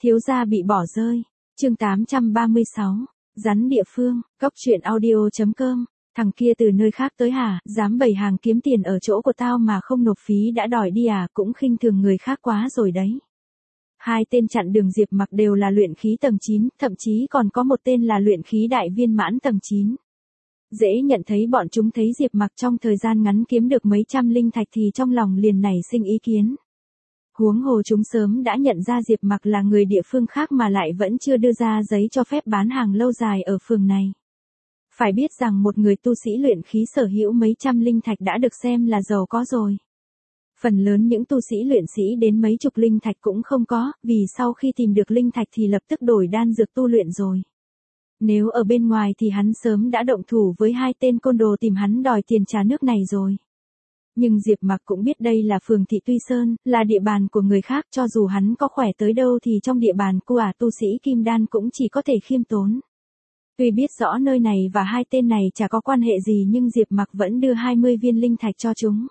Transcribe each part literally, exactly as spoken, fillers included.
Thiếu gia bị bỏ rơi. Chương tám trăm ba mươi sáu. Rắn địa phương. Cốc truyện audio chấm com. Thằng kia từ nơi khác tới hả, dám bày hàng kiếm tiền ở chỗ của tao mà không nộp phí đã đòi đi à, cũng khinh thường người khác quá rồi đấy. Hai tên chặn đường Diệp Mặc đều là luyện khí tầng chín, thậm chí còn có một tên là luyện khí đại viên mãn tầng chín. Dễ nhận thấy bọn chúng thấy Diệp Mặc trong thời gian ngắn kiếm được mấy trăm linh thạch thì trong lòng liền nảy sinh ý kiến. Huống hồ chúng sớm đã nhận ra Diệp Mặc là người địa phương khác mà lại vẫn chưa đưa ra giấy cho phép bán hàng lâu dài ở phường này. Phải biết rằng một người tu sĩ luyện khí sở hữu mấy trăm linh thạch đã được xem là giàu có rồi. Phần lớn những tu sĩ luyện sĩ đến mấy chục linh thạch cũng không có, vì sau khi tìm được linh thạch thì lập tức đổi đan dược tu luyện rồi. Nếu ở bên ngoài thì hắn sớm đã động thủ với hai tên côn đồ tìm hắn đòi tiền trà nước này rồi. Nhưng Diệp Mặc cũng biết đây là phường thị Tuy Sơn, là địa bàn của người khác, cho dù hắn có khỏe tới đâu thì trong địa bàn của ả tu sĩ Kim Đan cũng chỉ có thể khiêm tốn. Tuy biết rõ nơi này và hai tên này chả có quan hệ gì nhưng Diệp Mặc vẫn đưa hai mươi viên linh thạch cho chúng.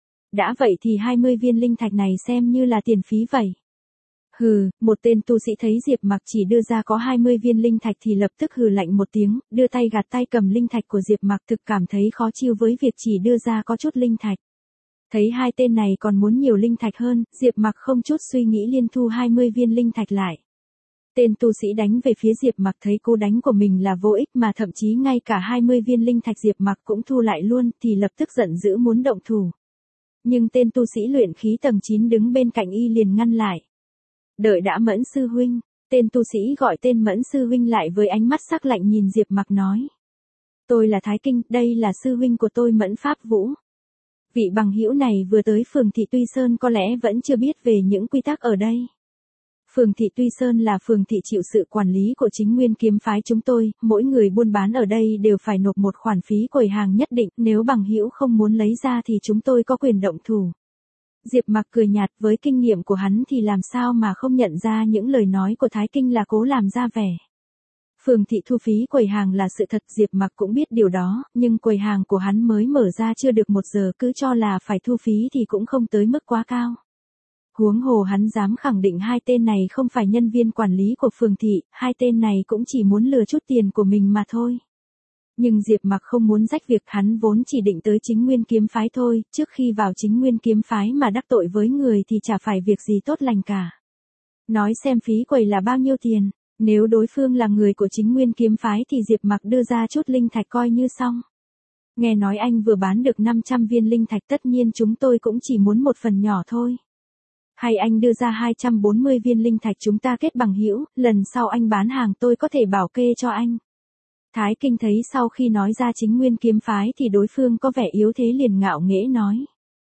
Đã vậy thì hai mươi viên linh thạch này xem như là tiền phí vậy. Hừ, một tên tu sĩ thấy Diệp Mặc chỉ đưa ra có hai mươi viên linh thạch thì lập tức hừ lạnh một tiếng, đưa tay gạt tay cầm linh thạch của Diệp Mặc, thực cảm thấy khó chịu với việc chỉ đưa ra có chút linh thạch. Thấy hai tên này còn muốn nhiều linh thạch hơn, Diệp Mặc không chút suy nghĩ liên thu hai mươi viên linh thạch lại. Tên tu sĩ đánh về phía Diệp Mặc thấy cú đánh của mình là vô ích mà thậm chí ngay cả hai mươi viên linh thạch Diệp Mặc cũng thu lại luôn thì lập tức giận dữ muốn động thủ. Nhưng tên tu sĩ luyện khí tầng chín đứng bên cạnh y liền ngăn lại. Đợi đã Mẫn sư huynh, tên tu sĩ gọi tên Mẫn sư huynh lại với ánh mắt sắc lạnh nhìn Diệp Mặc nói. Tôi là Thái Kinh, đây là sư huynh của tôi Mẫn Pháp Vũ. Vị bằng hữu này vừa tới phường thị Tuy Sơn có lẽ vẫn chưa biết về những quy tắc ở đây. Phường thị Tuy Sơn là phường thị chịu sự quản lý của chính nguyên kiếm phái chúng tôi, mỗi người buôn bán ở đây đều phải nộp một khoản phí quầy hàng nhất định, nếu bằng hữu không muốn lấy ra thì chúng tôi có quyền động thủ. Diệp Mặc cười nhạt, với kinh nghiệm của hắn thì làm sao mà không nhận ra những lời nói của Thái Kinh là cố làm ra vẻ. Phường thị thu phí quầy hàng là sự thật, Diệp Mặc cũng biết điều đó, nhưng quầy hàng của hắn mới mở ra chưa được một giờ cứ cho là phải thu phí thì cũng không tới mức quá cao. Huống hồ hắn dám khẳng định hai tên này không phải nhân viên quản lý của phường thị, hai tên này cũng chỉ muốn lừa chút tiền của mình mà thôi. Nhưng Diệp Mặc không muốn rách việc, hắn vốn chỉ định tới chính nguyên kiếm phái thôi, trước khi vào chính nguyên kiếm phái mà đắc tội với người thì chả phải việc gì tốt lành cả. Nói xem phí quầy là bao nhiêu tiền, nếu đối phương là người của chính nguyên kiếm phái thì Diệp Mặc đưa ra chút linh thạch coi như xong. Nghe nói anh vừa bán được năm trăm viên linh thạch, tất nhiên chúng tôi cũng chỉ muốn một phần nhỏ thôi. Hay anh đưa ra hai trăm bốn mươi viên linh thạch chúng ta kết bằng hữu, lần sau anh bán hàng tôi có thể bảo kê cho anh. Thái Kinh thấy sau khi nói ra chính nguyên kiếm phái thì đối phương có vẻ yếu thế liền ngạo nghễ nói.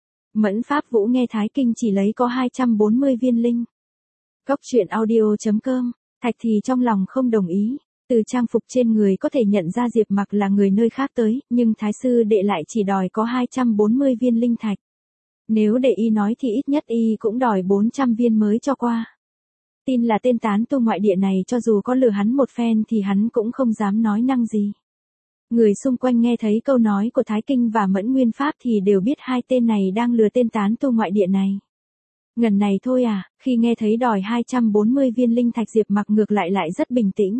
Mẫn Pháp Vũ nghe Thái Kinh chỉ lấy có hai trăm bốn mươi viên linh. Cốc truyện audio chấm com, Thạch thì trong lòng không đồng ý. Từ trang phục trên người có thể nhận ra Diệp Mặc là người nơi khác tới, nhưng Thái sư đệ lại chỉ đòi có hai trăm bốn mươi viên linh thạch. Nếu để y nói thì ít nhất y cũng đòi bốn trăm viên mới cho qua. Tin là tên tán tu ngoại địa này cho dù có lừa hắn một phen thì hắn cũng không dám nói năng gì. Người xung quanh nghe thấy câu nói của Thái Kinh và Mẫn Nguyên Pháp thì đều biết hai tên này đang lừa tên tán tu ngoại địa này. Ngần này thôi à, khi nghe thấy đòi hai trăm bốn mươi viên linh thạch Diệp Mặc ngược lại lại rất bình tĩnh.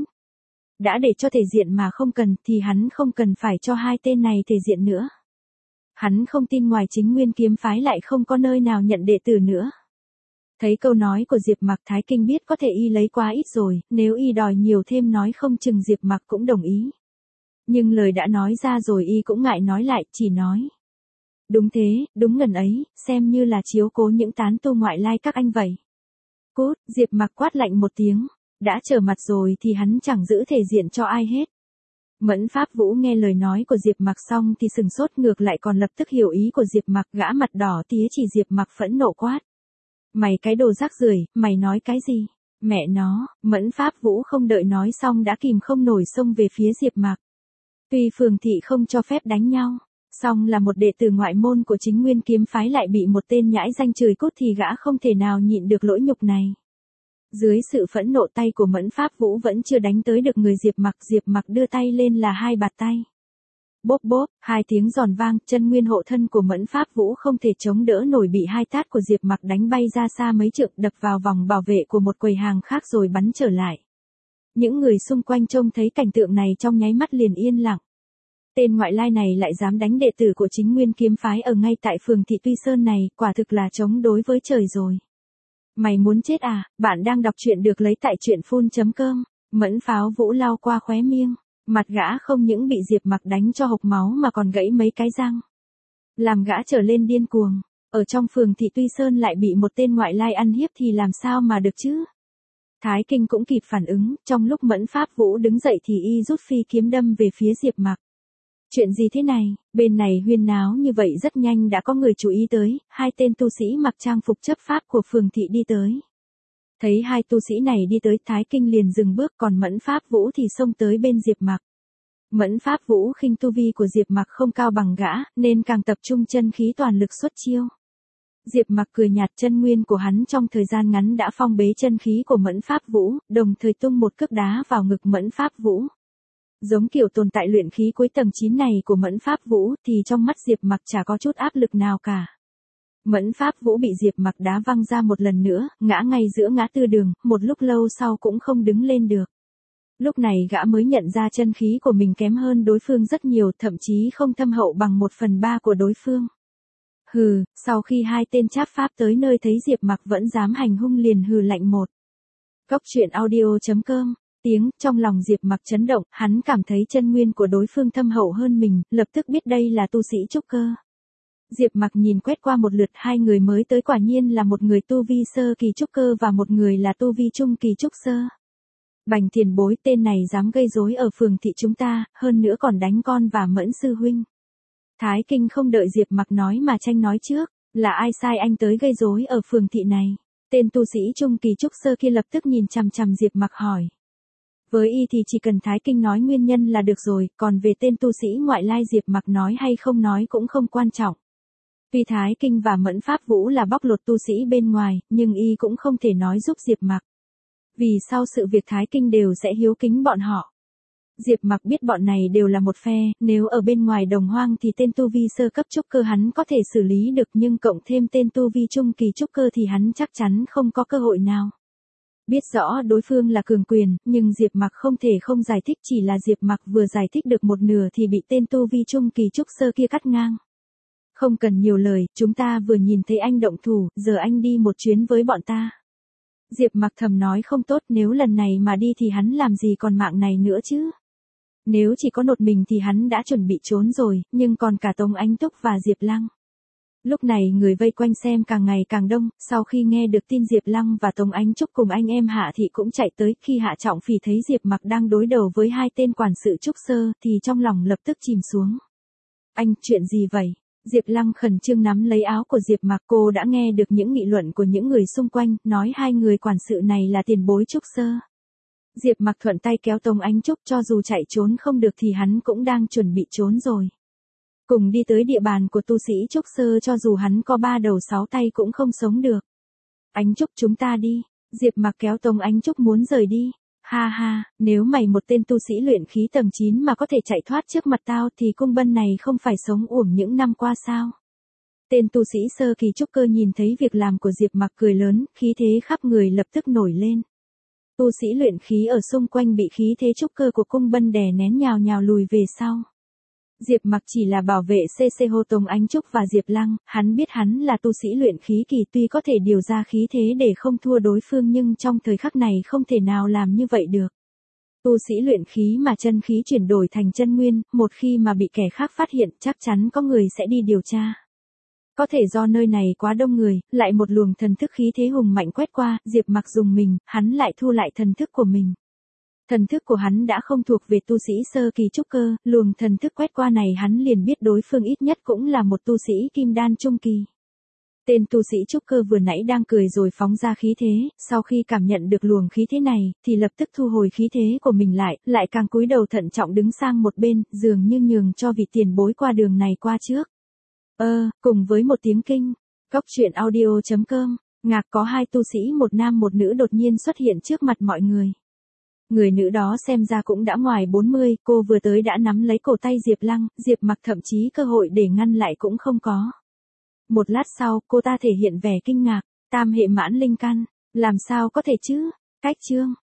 Đã để cho thể diện mà không cần thì hắn không cần phải cho hai tên này thể diện nữa. Hắn không tin ngoài chính nguyên kiếm phái lại không có nơi nào nhận đệ tử nữa. Thấy câu nói của Diệp Mặc, Thái Kinh biết có thể y lấy quá ít rồi, nếu y đòi nhiều thêm nói không chừng Diệp Mặc cũng đồng ý. Nhưng lời đã nói ra rồi y cũng ngại nói lại, chỉ nói. Đúng thế, đúng ngần ấy, xem như là chiếu cố những tán tu ngoại lai các anh vậy. Cút, Diệp Mặc quát lạnh một tiếng, đã trở mặt rồi thì hắn chẳng giữ thể diện cho ai hết. Mẫn Pháp Vũ nghe lời nói của Diệp Mặc xong thì sừng sốt, ngược lại còn lập tức hiểu ý của Diệp Mặc, gã mặt đỏ tía chỉ Diệp Mặc phẫn nộ quát. Mày cái đồ rác rưởi, mày nói cái gì? Mẹ nó, Mẫn Pháp Vũ không đợi nói xong đã kìm không nổi xông về phía Diệp Mặc. Tuy phường thị không cho phép đánh nhau, song là một đệ tử ngoại môn của chính nguyên kiếm phái lại bị một tên nhãi danh chửi cút thì gã không thể nào nhịn được lỗi nhục này. Dưới sự phẫn nộ tay của Mẫn Pháp Vũ vẫn chưa đánh tới được người Diệp Mặc, Diệp Mặc đưa tay lên là hai bạt tay. Bốp bốp, hai tiếng giòn vang, chân nguyên hộ thân của Mẫn Pháp Vũ không thể chống đỡ nổi bị hai tát của Diệp Mặc đánh bay ra xa mấy trượng, đập vào vòng bảo vệ của một quầy hàng khác rồi bắn trở lại. Những người xung quanh trông thấy cảnh tượng này trong nháy mắt liền yên lặng. Tên ngoại lai này lại dám đánh đệ tử của Chính Nguyên kiếm phái ở ngay tại phường Thị Tuy Sơn này, quả thực là chống đối với trời rồi. Mày muốn chết à? Bạn đang đọc truyện được lấy tại truyện phun chấm com. Mẫn Pháo Vũ lau qua khóe miệng, mặt gã không những bị Diệp Mặc đánh cho hộc máu mà còn gãy mấy cái răng, làm gã trở lên điên cuồng. Ở trong phường Thị Tuy Sơn lại bị một tên ngoại lai ăn hiếp thì làm sao mà được chứ? Thái Kinh cũng kịp phản ứng, trong lúc Mẫn Pháp Vũ đứng dậy thì y rút phi kiếm đâm về phía Diệp Mặc. Chuyện gì thế này? Bên này huyên náo như vậy rất nhanh đã có người chú ý tới, hai tên tu sĩ mặc trang phục chấp pháp của phường thị đi tới. Thấy hai tu sĩ này đi tới, Thái Kinh liền dừng bước, còn Mẫn Pháp Vũ thì xông tới bên Diệp Mặc. Mẫn Pháp Vũ khinh tu vi của Diệp Mặc không cao bằng gã, nên càng tập trung chân khí toàn lực xuất chiêu. Diệp Mặc cười nhạt, chân nguyên của hắn trong thời gian ngắn đã phong bế chân khí của Mẫn Pháp Vũ, đồng thời tung một cước đá vào ngực Mẫn Pháp Vũ. Giống kiểu tồn tại luyện khí cuối tầng chín này của Mẫn Pháp Vũ thì trong mắt Diệp Mặc chả có chút áp lực nào cả. Mẫn Pháp Vũ bị Diệp Mặc đá văng ra một lần nữa, ngã ngay giữa ngã tư đường, một lúc lâu sau cũng không đứng lên được. Lúc này gã mới nhận ra chân khí của mình kém hơn đối phương rất nhiều, thậm chí không thâm hậu bằng một phần ba của đối phương. Hừ, sau khi hai tên tráp pháp tới nơi thấy Diệp Mặc vẫn dám hành hung liền hừ lạnh một. Cốc truyện audio chấm com. Tiếng, trong lòng Diệp Mặc chấn động, hắn cảm thấy chân nguyên của đối phương thâm hậu hơn mình, lập tức biết đây là tu sĩ trúc cơ. Diệp Mặc nhìn quét qua một lượt, hai người mới tới quả nhiên là một người tu vi sơ kỳ trúc cơ và một người là tu vi trung kỳ trúc sơ. Bành tiền bối, tên này dám gây rối ở phường thị chúng ta, hơn nữa còn đánh con và Mẫn sư huynh. Thái Kinh không đợi Diệp Mặc nói mà tranh nói trước, là ai sai anh tới gây rối ở phường thị này? Tên tu sĩ trung kỳ trúc sơ kia lập tức nhìn chằm chằm Diệp Mặc hỏi. Với y thì chỉ cần Thái Kinh nói nguyên nhân là được rồi, còn về tên tu sĩ ngoại lai Diệp Mặc nói hay không nói cũng không quan trọng. Tuy Thái Kinh và Mẫn Pháp Vũ là bóc lột tu sĩ bên ngoài, nhưng y cũng không thể nói giúp Diệp Mặc. Vì sau sự việc Thái Kinh đều sẽ hiếu kính bọn họ. Diệp Mặc biết bọn này đều là một phe, nếu ở bên ngoài đồng hoang thì tên tu vi sơ cấp trúc cơ hắn có thể xử lý được, nhưng cộng thêm tên tu vi trung kỳ trúc cơ thì hắn chắc chắn không có cơ hội nào. Biết rõ đối phương là cường quyền, nhưng Diệp Mặc không thể không giải thích, chỉ là Diệp Mặc vừa giải thích được một nửa thì bị tên tu vi trung kỳ trúc sơ kia cắt ngang. Không cần nhiều lời, chúng ta vừa nhìn thấy anh động thủ, giờ anh đi một chuyến với bọn ta. Diệp Mặc thầm nói không tốt, nếu lần này mà đi thì hắn làm gì còn mạng này nữa chứ. Nếu chỉ có một mình thì hắn đã chuẩn bị trốn rồi, nhưng còn cả Tống Ánh Túc và Diệp Lăng. Lúc này người vây quanh xem càng ngày càng đông, sau khi nghe được tin Diệp Lăng và Tống Ánh Trúc cùng anh em Hạ Thị cũng chạy tới, khi Hạ Trọng Phỉ thấy Diệp Mặc đang đối đầu với hai tên quản sự trúc sơ thì trong lòng lập tức chìm xuống. Anh, chuyện gì vậy? Diệp Lăng khẩn trương nắm lấy áo của Diệp Mặc, cô đã nghe được những nghị luận của những người xung quanh, nói hai người quản sự này là tiền bối trúc sơ. Diệp Mặc thuận tay kéo Tống Ánh Trúc, cho dù chạy trốn không được thì hắn cũng đang chuẩn bị trốn rồi. Cùng đi tới địa bàn của tu sĩ trúc sơ, cho dù hắn có ba đầu sáu tay cũng không sống được. Ánh Trúc, chúng ta đi. Diệp Mặc kéo Tống Ánh Trúc muốn rời đi. Ha ha, nếu mày một tên tu sĩ luyện khí tầng chín mà có thể chạy thoát trước mặt tao thì cung bân này không phải sống uổng những năm qua sao? Tên tu sĩ sơ kỳ trúc cơ nhìn thấy việc làm của Diệp Mặc cười lớn, khí thế khắp người lập tức nổi lên. Tu sĩ luyện khí ở xung quanh bị khí thế trúc cơ của cung bân đè nén nhào nhào lùi về sau. Diệp Mặc chỉ là bảo vệ xê xê Hồ Tống Ánh Trúc và Diệp Lăng, hắn biết hắn là tu sĩ luyện khí kỳ, tuy có thể điều ra khí thế để không thua đối phương nhưng trong thời khắc này không thể nào làm như vậy được. Tu sĩ luyện khí mà chân khí chuyển đổi thành chân nguyên, một khi mà bị kẻ khác phát hiện chắc chắn có người sẽ đi điều tra. Có thể do nơi này quá đông người, lại một luồng thần thức khí thế hùng mạnh quét qua, Diệp Mặc dùng mình, hắn lại thu lại thần thức của mình. Thần thức của hắn đã không thuộc về tu sĩ sơ kỳ trúc cơ, luồng thần thức quét qua này hắn liền biết đối phương ít nhất cũng là một tu sĩ kim đan trung kỳ. Tên tu sĩ trúc cơ vừa nãy đang cười rồi phóng ra khí thế, sau khi cảm nhận được luồng khí thế này, thì lập tức thu hồi khí thế của mình lại, lại càng cúi đầu thận trọng đứng sang một bên, dường như nhường cho vị tiền bối qua đường này qua trước. Ơ, cùng với một tiếng kinh, cốc truyện audio chấm com, ngạc có hai tu sĩ một nam một nữ đột nhiên xuất hiện trước mặt mọi người. Người nữ đó xem ra cũng đã ngoài bốn mươi, cô vừa tới đã nắm lấy cổ tay Diệp Lăng, Diệp Mặc thậm chí cơ hội để ngăn lại cũng không có. Một lát sau, cô ta thể hiện vẻ kinh ngạc, tam hệ mãn linh căn, làm sao có thể chứ? Cách chương